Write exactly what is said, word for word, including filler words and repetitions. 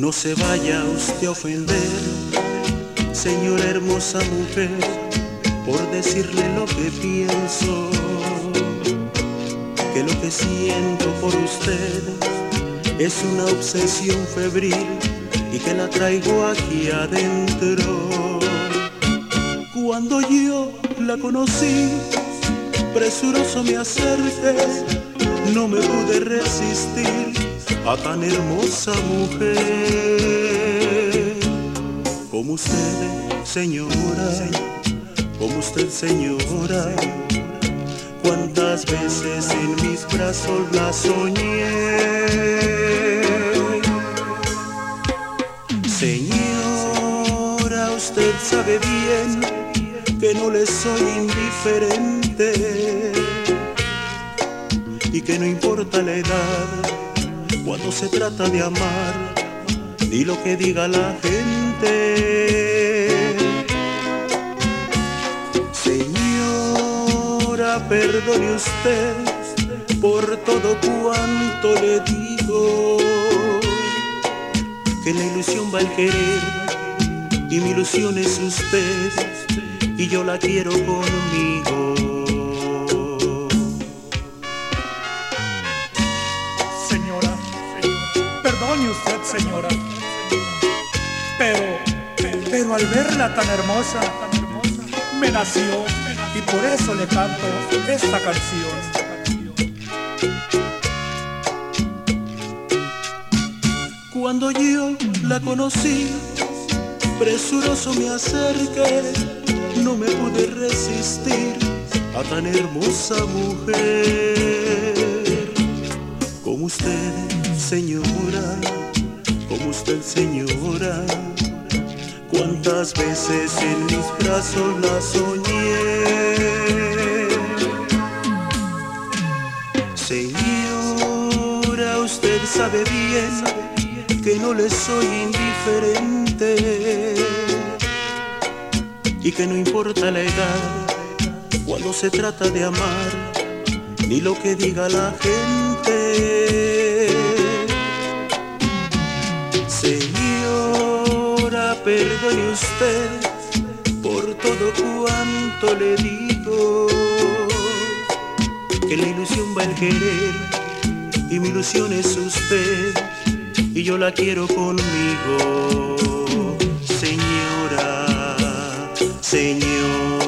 No se vaya usted a ofender, señora hermosa mujer, por decirle lo que pienso, que lo que siento por usted es una obsesión febril y que la traigo aquí adentro. Cuando yo la conocí, presuroso me acerqué, no me pude resistir a tan hermosa mujer como usted, señora, como usted, señora. Cuántas veces en mis brazos la soñé. Señora, usted sabe bien que no le soy indiferente y que no importa la edad cuando se trata de amar, ni lo que diga la gente. Señora, perdone usted por todo cuanto le digo, que la ilusión va al querer y mi ilusión es usted y yo la quiero conmigo. Señora, perdone usted, señora, pero, pero al verla tan hermosa, me nació y por eso le canto esta canción. Cuando yo la conocí, presuroso me acerqué, no me pude resistir a tan hermosa mujer como usted, señora, como usted, señora. Cuántas veces en mis brazos la soñé. Señora, usted sabe bien que no le soy indiferente y que no importa la edad cuando se trata de amar, ni lo que diga la gente. Señora, perdone usted por todo cuanto le digo, que la ilusión va al querer y mi ilusión es usted y yo la quiero conmigo. Señora, señor.